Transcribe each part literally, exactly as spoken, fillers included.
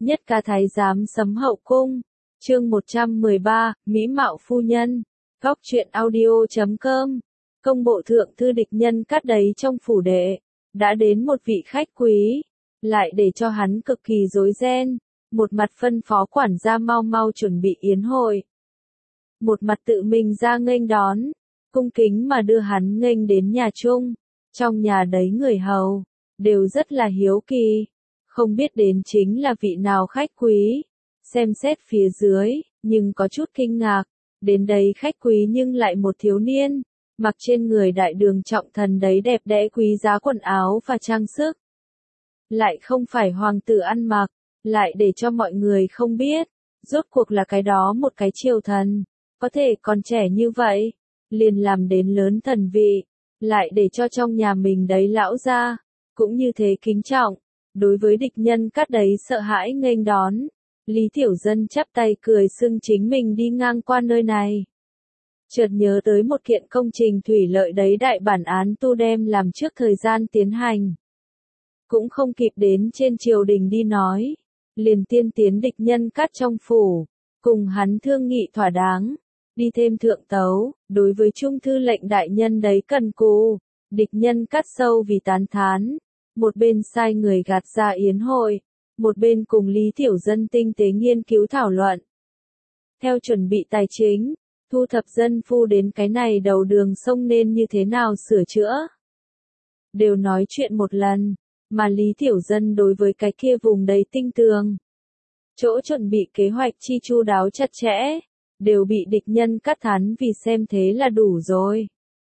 Nhất ca thái giám sấm hậu cung. Chương một trăm mười ba, Mỹ mạo phu nhân. Góc truyện audio chấm com. Công bộ thượng thư địch nhân cát đấy trong phủ đệ. Đã đến một vị khách quý. Lại để cho hắn cực kỳ rối ren. Một mặt phân phó quản gia mau mau chuẩn bị yến hội. Một mặt tự mình ra nghênh đón. Cung kính mà đưa hắn nghênh đến nhà chung. Trong nhà đấy người hầu. Đều rất là hiếu kỳ. Không biết đến chính là vị nào khách quý. Xem xét phía dưới, nhưng có chút kinh ngạc. Đến đây khách quý nhưng lại một thiếu niên. Mặc trên người đại đường trọng thần đấy đẹp đẽ quý giá quần áo và trang sức. Lại không phải hoàng tử ăn mặc. Lại để cho mọi người không biết. Rốt cuộc là cái đó một cái triều thần. Có thể còn trẻ như vậy. Liền làm đến lớn thần vị. Lại để cho trong nhà mình đấy lão ra. Cũng như thế kính trọng. Đối với địch nhân cát đấy sợ hãi nghênh đón. Lý Tiểu Dân chắp tay cười xưng chính mình đi ngang qua nơi này. Chợt nhớ tới một kiện công trình thủy lợi đấy đại bản án tu đem làm trước thời gian tiến hành. Cũng không kịp đến trên triều đình đi nói. Liền tiên tiến địch nhân cát trong phủ. Cùng hắn thương nghị thỏa đáng. Đi thêm thượng tấu, đối với trung thư lệnh đại nhân đấy cần cù. Địch nhân cát sâu vì tán thán. Một bên sai người gạt ra yến hội, một bên cùng Lý Tiểu Dân tinh tế nghiên cứu thảo luận. Theo chuẩn bị tài chính, thu thập dân phu đến cái này đầu đường sông nên như thế nào sửa chữa. Đều nói chuyện một lần, mà Lý Tiểu Dân đối với cái kia vùng đầy tinh tường. Chỗ chuẩn bị kế hoạch chi chu đáo chặt chẽ, đều bị địch nhân cắt thán vì xem thế là đủ rồi.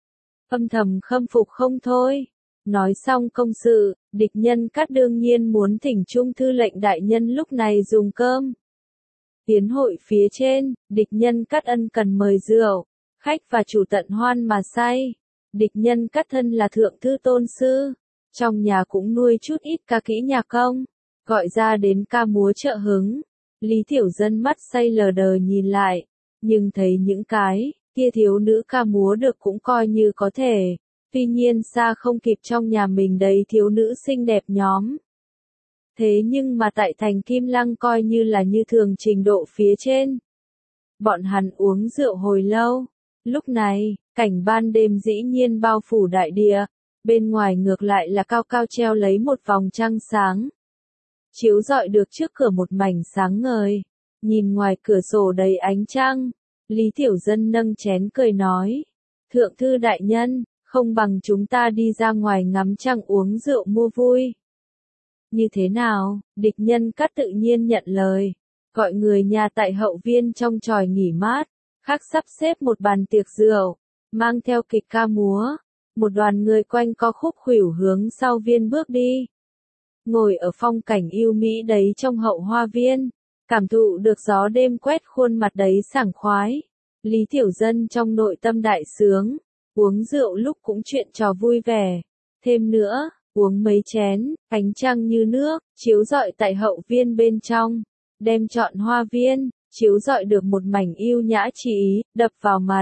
Âm thầm khâm phục không thôi. Nói xong công sự, địch nhân cát đương nhiên muốn thỉnh trung thư lệnh đại nhân lúc này dùng cơm. Tiến hội phía trên, địch nhân cát ân cần mời rượu, khách và chủ tận hoan mà say. Địch nhân cát thân là thượng thư tôn sư, trong nhà cũng nuôi chút ít ca kỹ nhạc công, gọi ra đến ca múa trợ hứng. Lý Tiểu Dân mắt say lờ đờ nhìn lại, nhưng thấy những cái kia thiếu nữ ca múa được cũng coi như có thể. Tuy nhiên xa không kịp trong nhà mình đấy thiếu nữ xinh đẹp nhóm. Thế nhưng mà tại thành Kim Lăng coi như là như thường trình độ phía trên. Bọn hắn uống rượu hồi lâu. Lúc này, cảnh ban đêm dĩ nhiên bao phủ đại địa. Bên ngoài ngược lại là cao cao treo lấy một vòng trăng sáng. Chiếu rọi được trước cửa một mảnh sáng ngời. Nhìn ngoài cửa sổ đầy ánh trăng. Lý Tiểu Dân nâng chén cười nói. Thượng thư đại nhân. Không bằng chúng ta đi ra ngoài ngắm trăng uống rượu mua vui. Như thế nào, địch nhân cát tự nhiên nhận lời. Gọi người nhà tại hậu viên trong tròi nghỉ mát. Khác sắp xếp một bàn tiệc rượu. Mang theo kịch ca múa. Một đoàn người quanh co khúc khuỷu hướng sau viên bước đi. Ngồi ở phong cảnh yêu mỹ đấy trong hậu hoa viên. Cảm thụ được gió đêm quét khuôn mặt đấy sảng khoái. Lý Tiểu Dân trong nội tâm đại sướng. Uống rượu lúc cũng chuyện trò vui vẻ. Thêm nữa, uống mấy chén, ánh trăng như nước, chiếu rọi tại hậu viên bên trong. Đem trọn hoa viên, chiếu rọi được một mảnh yêu nhã chỉ ý, đập vào mặt.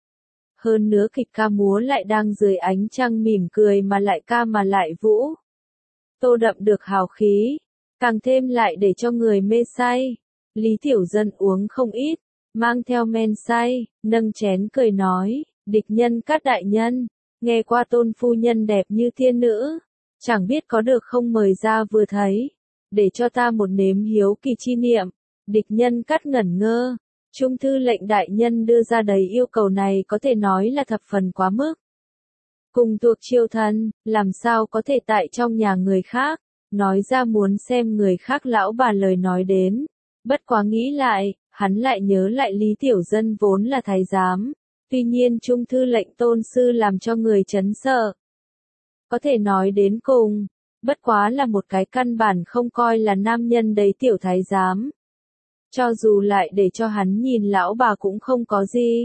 Hơn nữa kịch ca múa lại đang dưới ánh trăng mỉm cười mà lại ca mà lại vũ. Tô đậm được hào khí, càng thêm lại để cho người mê say. Lý Tiểu Dân uống không ít, mang theo men say, nâng chén cười nói. Địch nhân cát đại nhân, nghe qua tôn phu nhân đẹp như thiên nữ, chẳng biết có được không mời ra vừa thấy, để cho ta một nếm hiếu kỳ chi niệm. Địch nhân cát ngẩn ngơ, trung thư lệnh đại nhân đưa ra đầy yêu cầu này có thể nói là thập phần quá mức. Cùng thuộc triều thần, làm sao có thể tại trong nhà người khác, nói ra muốn xem người khác lão bà lời nói đến. Bất quá nghĩ lại, hắn lại nhớ lại Lý Tiểu Dân vốn là thái giám. Tuy nhiên trung thư lệnh tôn sư làm cho người chấn sợ. Có thể nói đến cùng, bất quá là một cái căn bản không coi là nam nhân đấy tiểu thái giám. Cho dù lại để cho hắn nhìn lão bà cũng không có gì.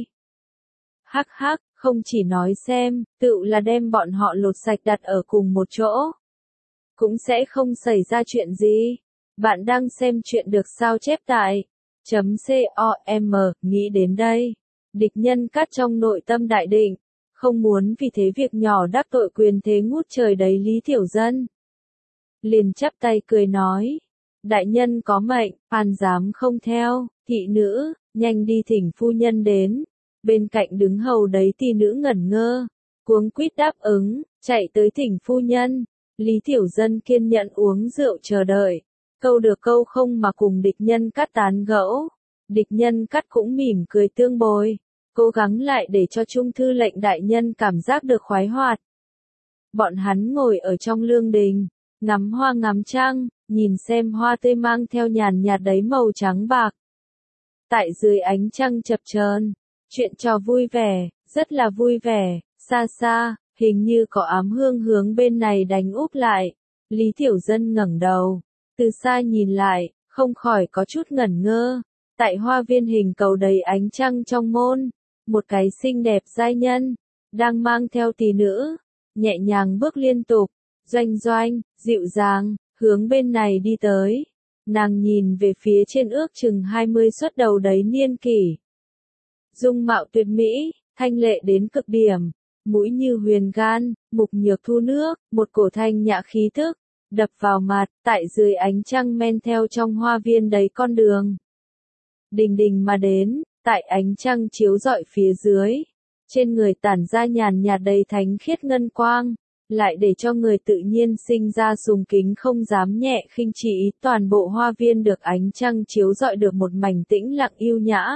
Hắc hắc, không chỉ nói xem, tự là đem bọn họ lột sạch đặt ở cùng một chỗ. Cũng sẽ không xảy ra chuyện gì. Bạn đang xem chuyện được sao chép tại chấm com, nghĩ đến đây. Địch nhân cát trong nội tâm đại định, không muốn vì thế việc nhỏ đắc tội quyền thế ngút trời đấy Lý Tiểu Dân. Liền chắp tay cười nói, đại nhân có mệnh, an dám không theo, thị nữ, nhanh đi thỉnh phu nhân đến. Bên cạnh đứng hầu đấy tỷ nữ ngẩn ngơ, cuống quýt đáp ứng, chạy tới thỉnh phu nhân. Lý Tiểu Dân kiên nhẫn uống rượu chờ đợi, câu được câu không mà cùng địch nhân cắt tán gẫu. Địch nhân cắt cũng mỉm cười tương bồi, cố gắng lại để cho trung thư lệnh đại nhân cảm giác được khoái hoạt. Bọn hắn ngồi ở trong lương đình, ngắm hoa ngắm trăng, nhìn xem hoa tươi mang theo nhàn nhạt đấy màu trắng bạc. Tại dưới ánh trăng chập chờn, chuyện trò vui vẻ, rất là vui vẻ, xa xa, hình như có ám hương hướng bên này đánh úp lại. Lý Tiểu Dân ngẩng đầu, từ xa nhìn lại, không khỏi có chút ngẩn ngơ. Tại hoa viên hình cầu đầy ánh trăng trong môn, một cái xinh đẹp giai nhân, đang mang theo tỷ nữ, nhẹ nhàng bước liên tục, doanh doanh, dịu dàng, hướng bên này đi tới. Nàng nhìn về phía trên ước chừng hai mươi xuất đầu đấy niên kỷ. Dung mạo tuyệt mỹ, thanh lệ đến cực điểm, mũi như huyền gan, mục nhược thu nước, một cổ thanh nhã khí thức, đập vào mặt, tại dưới ánh trăng men theo trong hoa viên đấy con đường. Đình đình mà đến, tại ánh trăng chiếu rọi phía dưới, trên người tản ra nhàn nhạt đầy thánh khiết ngân quang, lại để cho người tự nhiên sinh ra sùng kính không dám nhẹ khinh chỉ. Toàn bộ hoa viên được ánh trăng chiếu rọi được một mảnh tĩnh lặng yêu nhã.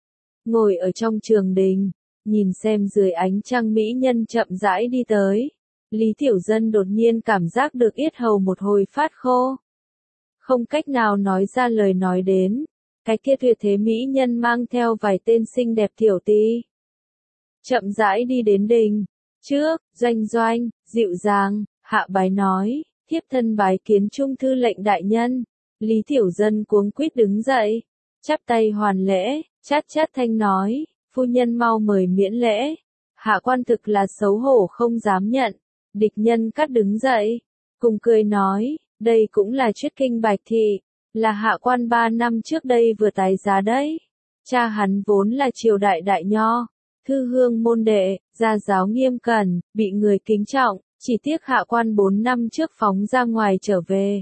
Ngồi ở trong trường đình, nhìn xem dưới ánh trăng mỹ nhân chậm rãi đi tới, Lý Tiểu Dân đột nhiên cảm giác được yết hầu một hồi phát khô. Không cách nào nói ra lời nói đến, cái kia tuyệt thế mỹ nhân mang theo vài tên xinh đẹp tiểu tí. Chậm rãi đi đến đình, trước, doanh doanh, dịu dàng, hạ bái nói, thiếp thân bái kiến trung thư lệnh đại nhân. Lý Tiểu Dân cuống quýt đứng dậy, chắp tay hoàn lễ, chát chát thanh nói, phu nhân mau mời miễn lễ. Hạ quan thực là xấu hổ không dám nhận. Địch nhân cắt đứng dậy, cùng cười nói, đây cũng là Triết Kinh Bạch Thị, là hạ quan ba năm trước đây vừa tái giá đấy. Cha hắn vốn là triều đại đại nho, thư hương môn đệ, gia giáo nghiêm cẩn, bị người kính trọng, chỉ tiếc hạ quan bốn năm trước phóng ra ngoài trở về.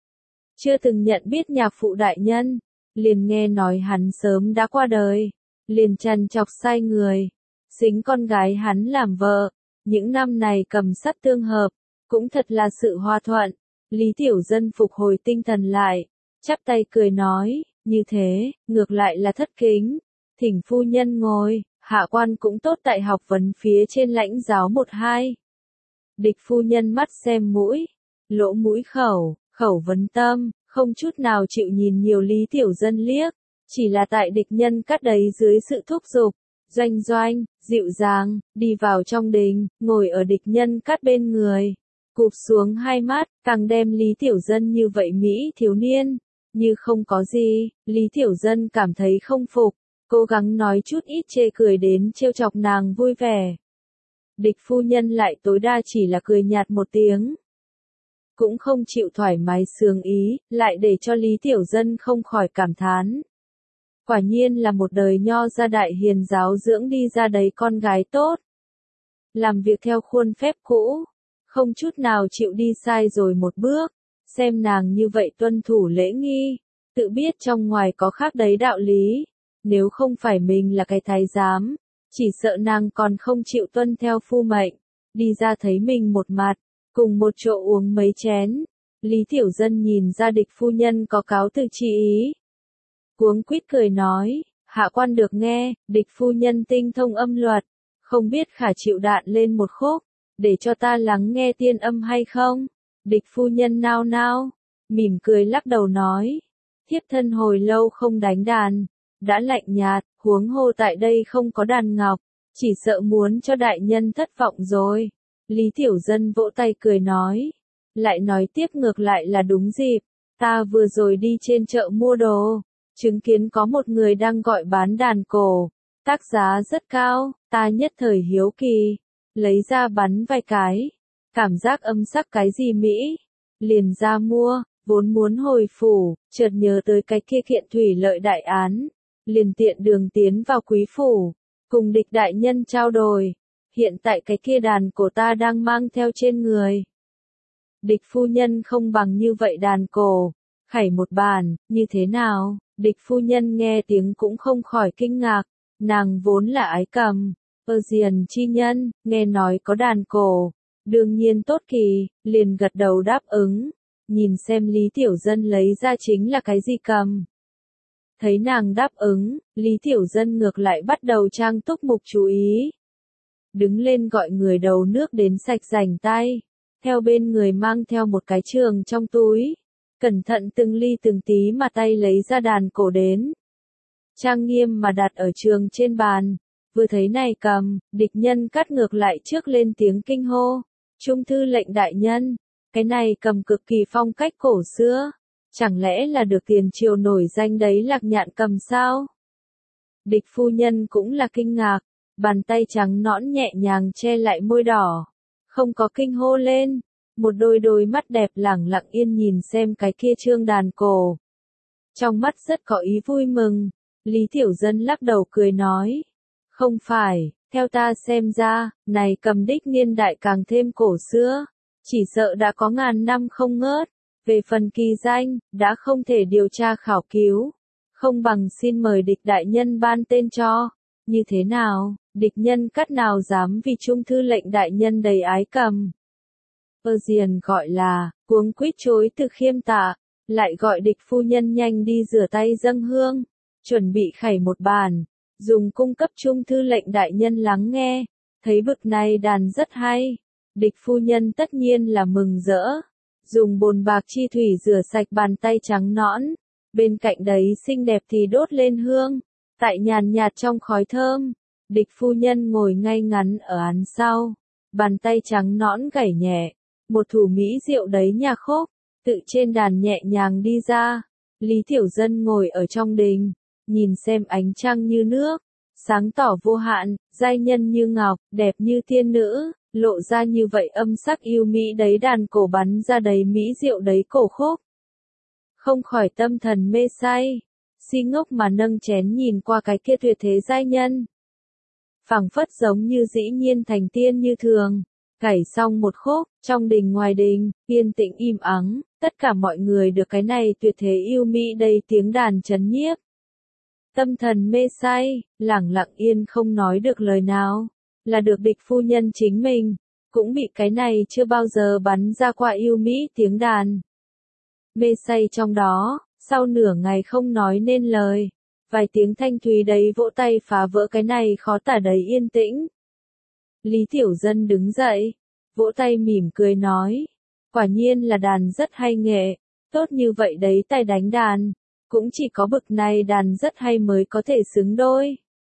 Chưa từng nhận biết nhạc phụ đại nhân, liền nghe nói hắn sớm đã qua đời, liền trằn trọc sai người, xính con gái hắn làm vợ. Những năm này cầm sắt tương hợp, cũng thật là sự hòa thuận. Lý Tiểu Dân phục hồi tinh thần lại, chắp tay cười nói, như thế, ngược lại là thất kính. Thỉnh phu nhân ngồi, hạ quan cũng tốt tại học vấn phía trên lãnh giáo một hai. Địch phu nhân mắt xem mũi, lỗ mũi khẩu, khẩu vấn tâm, không chút nào chịu nhìn nhiều Lý Tiểu Dân liếc, chỉ là tại địch nhân cắt đấy dưới sự thúc giục. Doanh doanh, dịu dàng, đi vào trong đình, ngồi ở địch nhân cắt bên người. Cụp xuống hai mắt, càng đem Lý Tiểu Dân như vậy Mỹ thiếu niên. Như không có gì, Lý Tiểu Dân cảm thấy không phục, cố gắng nói chút ít chê cười đến trêu chọc nàng vui vẻ. Địch phu nhân lại tối đa chỉ là cười nhạt một tiếng. Cũng không chịu thoải mái sướng ý, lại để cho Lý Tiểu Dân không khỏi cảm thán. Quả nhiên là một đời nho gia đại hiền giáo dưỡng đi ra đấy con gái tốt. Làm việc theo khuôn phép cũ, không chút nào chịu đi sai rồi một bước, xem nàng như vậy tuân thủ lễ nghi, tự biết trong ngoài có khác đấy đạo lý, nếu không phải mình là cái thái giám, chỉ sợ nàng còn không chịu tuân theo phu mệnh, đi ra thấy mình một mặt, cùng một chỗ uống mấy chén. Lý Tiểu Dân nhìn ra địch phu nhân có cáo từ chi ý. Cuống quýt cười nói, hạ quan được nghe, địch phu nhân tinh thông âm luật, không biết khả chịu đạn lên một khúc, để cho ta lắng nghe tiên âm hay không? Địch phu nhân nao nao, mỉm cười lắc đầu nói, thiếp thân hồi lâu không đánh đàn, đã lạnh nhạt, huống hồ tại đây không có đàn ngọc, chỉ sợ muốn cho đại nhân thất vọng rồi. Lý Tiểu Dân vỗ tay cười nói, lại nói tiếp ngược lại là đúng dịp, ta vừa rồi đi trên chợ mua đồ. Chứng kiến có một người đang gọi bán đàn cổ, tác giá rất cao, ta nhất thời hiếu kỳ, lấy ra bắn vài cái, cảm giác âm sắc cái gì Mỹ, liền ra mua, vốn muốn hồi phủ, chợt nhớ tới cái kia kiện thủy lợi đại án, liền tiện đường tiến vào quý phủ, cùng địch đại nhân trao đổi, hiện tại cái kia đàn cổ ta đang mang theo trên người. Địch phu nhân không bằng như vậy đàn cổ, khảy một bàn, như thế nào? Địch phu nhân nghe tiếng cũng không khỏi kinh ngạc, nàng vốn là ái cầm, Persian chi nhân, nghe nói có đàn cổ, đương nhiên tốt kỳ, liền gật đầu đáp ứng, nhìn xem Lý Tiểu Dân lấy ra chính là cái gì cầm. Thấy nàng đáp ứng, Lý Tiểu Dân ngược lại bắt đầu trang túc mục chú ý. Đứng lên gọi người đầu nước đến sạch rảnh tay, theo bên người mang theo một cái trường trong túi, cẩn thận từng ly từng tí mà tay lấy ra đàn cổ đến. Trang nghiêm mà đặt ở trường trên bàn, vừa thấy này cầm, địch nhân cắt ngược lại trước lên tiếng kinh hô, trung thư lệnh đại nhân, cái này cầm cực kỳ phong cách cổ xưa, chẳng lẽ là được tiền triều nổi danh đấy Lạc Nhạn cầm sao? Địch phu nhân cũng là kinh ngạc, bàn tay trắng nõn nhẹ nhàng che lại môi đỏ, không có kinh hô lên, một đôi đôi mắt đẹp lẳng lặng yên nhìn xem cái kia trương đàn cổ. Trong mắt rất có ý vui mừng, Lý Tiểu Dân lắc đầu cười nói, không phải, theo ta xem ra, này cầm đích niên đại càng thêm cổ xưa, chỉ sợ đã có ngàn năm không ngớt, về phần kỳ danh, đã không thể điều tra khảo cứu, không bằng xin mời địch đại nhân ban tên cho, như thế nào, địch nhân cắt nào dám vì trung thư lệnh đại nhân đầy ái cầm. Persian gọi là, cuống quýt chối từ khiêm tạ, lại gọi địch phu nhân nhanh đi rửa tay dâng hương, chuẩn bị khảy một bàn, dùng cung cấp trung thư lệnh đại nhân lắng nghe, thấy bực này đàn rất hay, địch phu nhân tất nhiên là mừng rỡ, dùng bồn bạc chi thủy rửa sạch bàn tay trắng nõn, bên cạnh đấy xinh đẹp thì đốt lên hương, tại nhàn nhạt trong khói thơm, địch phu nhân ngồi ngay ngắn ở án sau, bàn tay trắng nõn gảy nhẹ, một thủ mỹ diệu đấy nhạc khúc, tự trên đàn nhẹ nhàng đi ra, Lý Tiểu Dân ngồi ở trong đình, nhìn xem ánh trăng như nước, sáng tỏ vô hạn, giai nhân như ngọc, đẹp như tiên nữ, lộ ra như vậy âm sắc yêu mỹ đấy đàn cổ bắn ra đầy mỹ diệu đấy cổ khúc. Không khỏi tâm thần mê say, si ngốc mà nâng chén nhìn qua cái kia tuyệt thế giai nhân. Phảng phất giống như dĩ nhiên thành tiên như thường, cải xong một khúc, trong đình ngoài đình, yên tĩnh im ắng, tất cả mọi người được cái này tuyệt thế yêu mỹ đầy tiếng đàn chấn nhiếp. Tâm thần mê say, lẳng lặng yên không nói được lời nào, là được địch phu nhân chính mình, cũng bị cái này chưa bao giờ bắn ra qua yêu mỹ tiếng đàn. Mê say trong đó, sau nửa ngày không nói nên lời, vài tiếng thanh thúy đấy vỗ tay phá vỡ cái này khó tả đầy yên tĩnh. Lý Tiểu Dân đứng dậy, vỗ tay mỉm cười nói, quả nhiên là đàn rất hay nghệ, tốt như vậy đấy tài đánh đàn, cũng chỉ có bực này đàn rất hay mới có thể xứng đôi.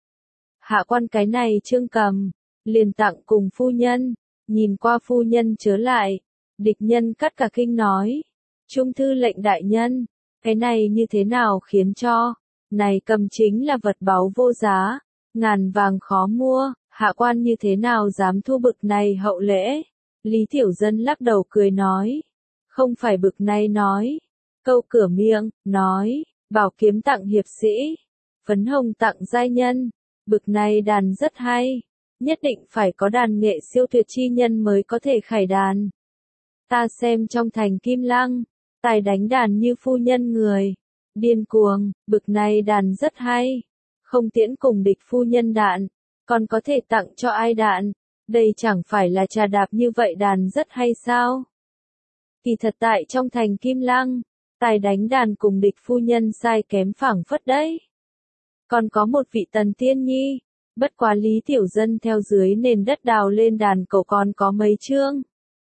Hạ quan cái này trương cầm, liền tặng cùng phu nhân, nhìn qua phu nhân chớ lại, địch nhân cắt cả kinh nói, trung thư lệnh đại nhân, cái này như thế nào khiến cho, này cầm chính là vật báu vô giá, ngàn vàng khó mua, hạ quan như thế nào dám thu bực này hậu lễ. Lý Tiểu Dân lắc đầu cười nói, không phải bực này nói, câu cửa miệng, nói, bảo kiếm tặng hiệp sĩ, phấn hồng tặng giai nhân, bực này đàn rất hay, nhất định phải có đàn nghệ siêu tuyệt chi nhân mới có thể khải đàn. Ta xem trong thành Kim Lăng, tài đánh đàn như phu nhân người, điên cuồng, bực này đàn rất hay, không tiễn cùng địch phu nhân đạn, còn có thể tặng cho ai đạn, đây chẳng phải là trà đạp như vậy đàn rất hay sao? Kỳ thật tại trong thành Kim Lăng, tài đánh đàn cùng địch phu nhân sai kém phảng phất đấy. Còn có một vị tần tiên nhi, bất quá Lý Tiểu Dân theo dưới nền đất đào lên đàn cổ còn có mấy chương.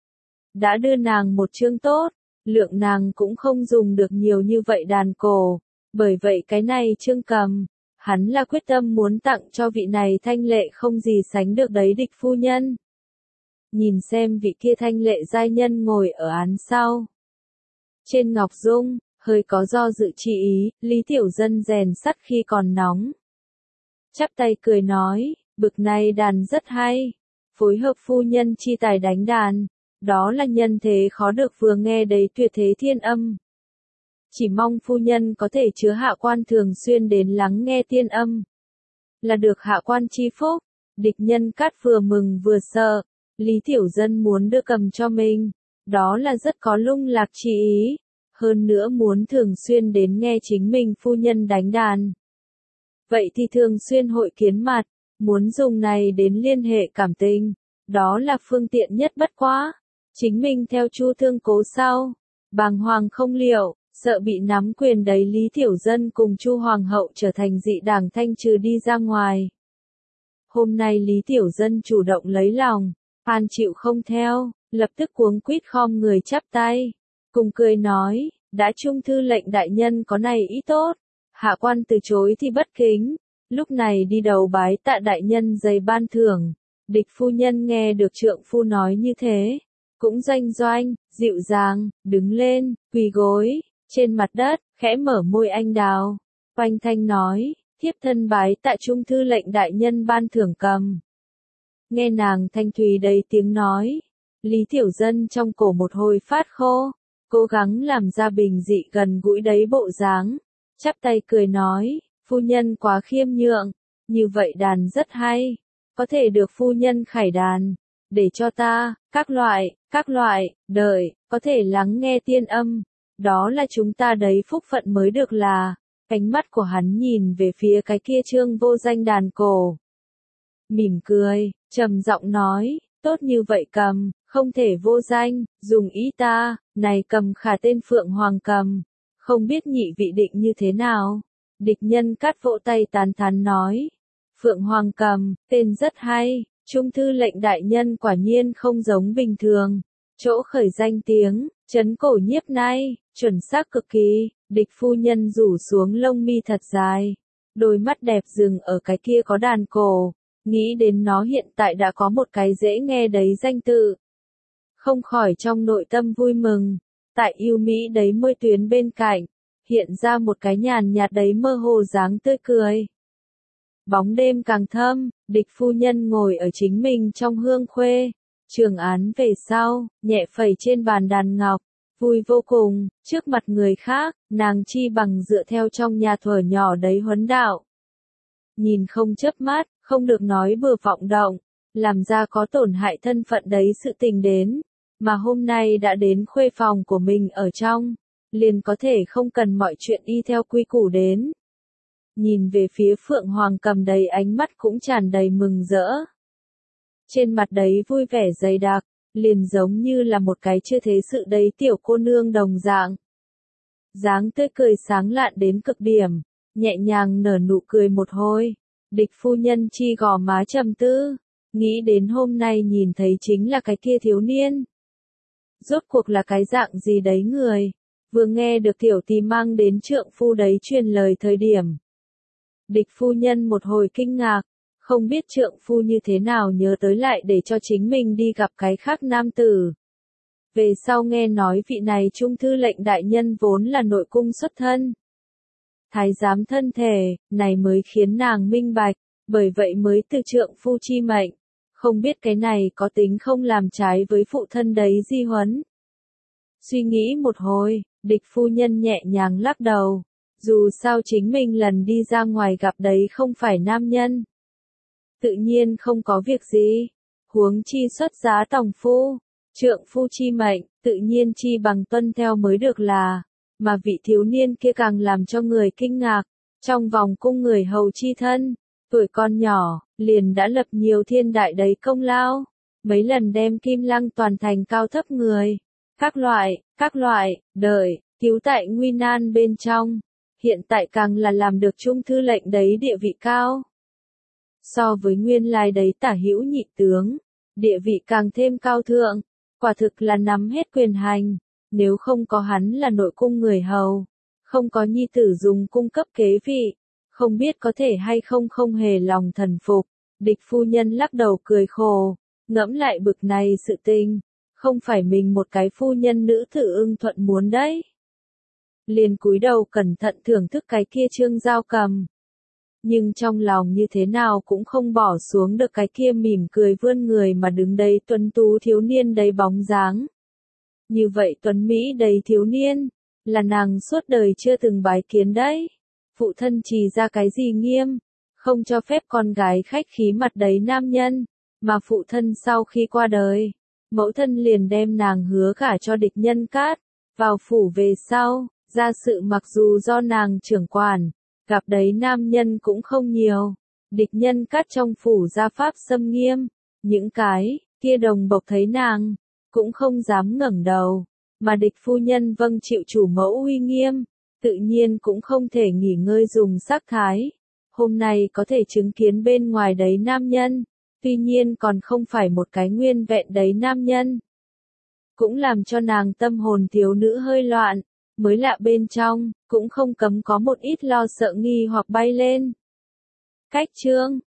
Đã đưa nàng một chương tốt, lượng nàng cũng không dùng được nhiều như vậy đàn cổ, bởi vậy cái này chương cầm, hắn là quyết tâm muốn tặng cho vị này thanh lệ không gì sánh được đấy địch phu nhân. Nhìn xem vị kia thanh lệ giai nhân ngồi ở án sau. Trên ngọc dung, hơi có do dự chi ý, Lý Tiểu Dân rèn sắt khi còn nóng. Chắp tay cười nói, bực này đàn rất hay, phối hợp phu nhân chi tài đánh đàn, đó là nhân thế khó được vừa nghe đấy tuyệt thế thiên âm. Chỉ mong phu nhân có thể chứa hạ quan thường xuyên đến lắng nghe tiên âm. Là được hạ quan chi phúc, địch nhân cát vừa mừng vừa sợ, Lý Tiểu Dân muốn đưa cầm cho mình, đó là rất có lung lạc chi ý. hơn nữa muốn thường xuyên đến nghe chính mình phu nhân đánh đàn. Vậy thì thường xuyên hội kiến mặt, muốn dùng này đến liên hệ cảm tình, đó là phương tiện nhất bất quá. Chính mình theo Chu Thương Cố sau, bàng hoàng không liệu, sợ bị nắm quyền đấy Lý Tiểu Dân cùng Chu Hoàng hậu trở thành dị đảng thanh trừ đi ra ngoài. Hôm nay Lý Tiểu Dân chủ động lấy lòng, An chịu không theo, lập tức cuống quýt khom người chắp tay, cùng cười nói, đã Trung thư lệnh đại nhân có này ý tốt, hạ quan từ chối thì bất kính, lúc này đi đầu bái tạ đại nhân dày ban thưởng. Địch phu nhân nghe được trượng phu nói như thế, cũng doanh doanh, dịu dàng, đứng lên, quỳ gối, trên mặt đất, khẽ mở môi anh đào, oanh thanh nói, thiếp thân bái tạ Trung thư lệnh đại nhân ban thưởng cầm. Nghe nàng thanh thùy đầy tiếng nói, Lý Tiểu Dân trong cổ một hồi phát khô, cố gắng làm ra bình dị gần gũi đấy bộ dáng, chắp tay cười nói, phu nhân quá khiêm nhượng, như vậy đàn rất hay, có thể được phu nhân khải đàn, để cho ta, các loại, các loại, đợi, có thể lắng nghe tiên âm, đó là chúng ta đấy phúc phận mới được là. Ánh mắt của hắn nhìn về phía cái kia trương vô danh đàn cổ. Mỉm cười, trầm giọng nói, tốt như vậy cầm, không thể vô danh, dùng ý ta, này cầm khả tên Phượng Hoàng cầm, không biết nhị vị định như thế nào. Địch Nhân Cát vỗ tay tán thán nói, Phượng Hoàng cầm, tên rất hay, Trung thư lệnh đại nhân quả nhiên không giống bình thường, chỗ khởi danh tiếng, chấn cổ nhiếp nay, chuẩn xác cực kỳ. Địch phu nhân rủ xuống lông mi thật dài, đôi mắt đẹp dừng ở cái kia có đàn cổ, nghĩ đến nó hiện tại đã có một cái dễ nghe đấy danh tự. Không khỏi trong nội tâm vui mừng, tại yêu Mỹ đấy môi tuyến bên cạnh, hiện ra một cái nhàn nhạt đấy mơ hồ dáng tươi cười. Bóng đêm càng thâm, địch phu nhân ngồi ở chính mình trong hương khuê, trường án về sau, nhẹ phẩy trên bàn đàn ngọc. Vui vô cùng, trước mặt người khác, nàng chi bằng dựa theo trong nhà thuở nhỏ đấy huấn đạo. Nhìn không chớp mắt, không được nói bừa vọng động, làm ra có tổn hại thân phận đấy sự tình đến, mà hôm nay đã đến khuê phòng của mình ở trong, liền có thể không cần mọi chuyện y theo quy củ đến. Nhìn về phía Phượng Hoàng cầm đầy ánh mắt cũng tràn đầy mừng rỡ. Trên mặt đấy vui vẻ dày đặc. Liền giống như là một cái chưa thế sự đấy tiểu cô nương đồng dạng. Dáng tươi cười sáng lạn đến cực điểm, nhẹ nhàng nở nụ cười một hồi, địch phu nhân chi gò má trầm tư, nghĩ đến hôm nay nhìn thấy chính là cái kia thiếu niên. Rốt cuộc là cái dạng gì đấy người, vừa nghe được tiểu tỳ mang đến trượng phu đấy truyền lời thời điểm. Địch phu nhân một hồi kinh ngạc. Không biết trượng phu như thế nào nhớ tới lại để cho chính mình đi gặp cái khác nam tử. Về sau nghe nói vị này trung thư lệnh đại nhân vốn là nội cung xuất thân. Thái giám thân thể, này mới khiến nàng minh bạch, bởi vậy mới từ trượng phu chi mệnh. Không biết cái này có tính không làm trái với phụ thân đấy di huấn. Suy nghĩ một hồi, địch phu nhân nhẹ nhàng lắc đầu. Dù sao chính mình lần đi ra ngoài gặp đấy không phải nam nhân. Tự nhiên không có việc gì, huống chi xuất giá tòng phu, trượng phu chi mệnh, tự nhiên chi bằng tuân theo mới được là, mà vị thiếu niên kia càng làm cho người kinh ngạc, trong vòng cung người hầu chi thân, tuổi con nhỏ, liền đã lập nhiều thiên đại đấy công lao, mấy lần đem Kim Lăng toàn thành cao thấp người, các loại, các loại, đợi, cứu tại nguy nan bên trong, hiện tại càng là làm được trung thư lệnh đấy địa vị cao. So với nguyên lai đấy tả hữu nhị tướng, địa vị càng thêm cao thượng, quả thực là nắm hết quyền hành, nếu không có hắn là nội cung người hầu, không có nhi tử dùng cung cấp kế vị, không biết có thể hay không không hề lòng thần phục. Địch phu nhân lắc đầu cười khổ, ngẫm lại bực này sự tình, không phải mình một cái phu nhân nữ tử ưng thuận muốn đấy. Liền cúi đầu cẩn thận thưởng thức cái kia trương giao cầm. Nhưng trong lòng như thế nào cũng không bỏ xuống được cái kia mỉm cười vươn người mà đứng đây tuấn tú thiếu niên đầy bóng dáng. Như vậy tuấn Mỹ đầy thiếu niên, là nàng suốt đời chưa từng bái kiến đấy. Phụ thân chỉ ra cái gì nghiêm, không cho phép con gái khách khí mặt đấy nam nhân, mà phụ thân sau khi qua đời, mẫu thân liền đem nàng hứa gả cho Địch Nhân Cát. Vào phủ về sau, gia sự mặc dù do nàng trưởng quản, gặp đấy nam nhân cũng không nhiều. Địch Nhân Cát trong phủ gia pháp xâm nghiêm, những cái kia đồng bộc thấy nàng, cũng không dám ngẩng đầu, mà địch phu nhân vâng chịu chủ mẫu uy nghiêm, tự nhiên cũng không thể nghỉ ngơi dùng sắc thái. Hôm nay có thể chứng kiến bên ngoài đấy nam nhân, tuy nhiên còn không phải một cái nguyên vẹn đấy nam nhân. Cũng làm cho nàng tâm hồn thiếu nữ hơi loạn, mới lạ bên trong, cũng không cấm có một ít lo sợ nghi hoặc bay lên. Cách chương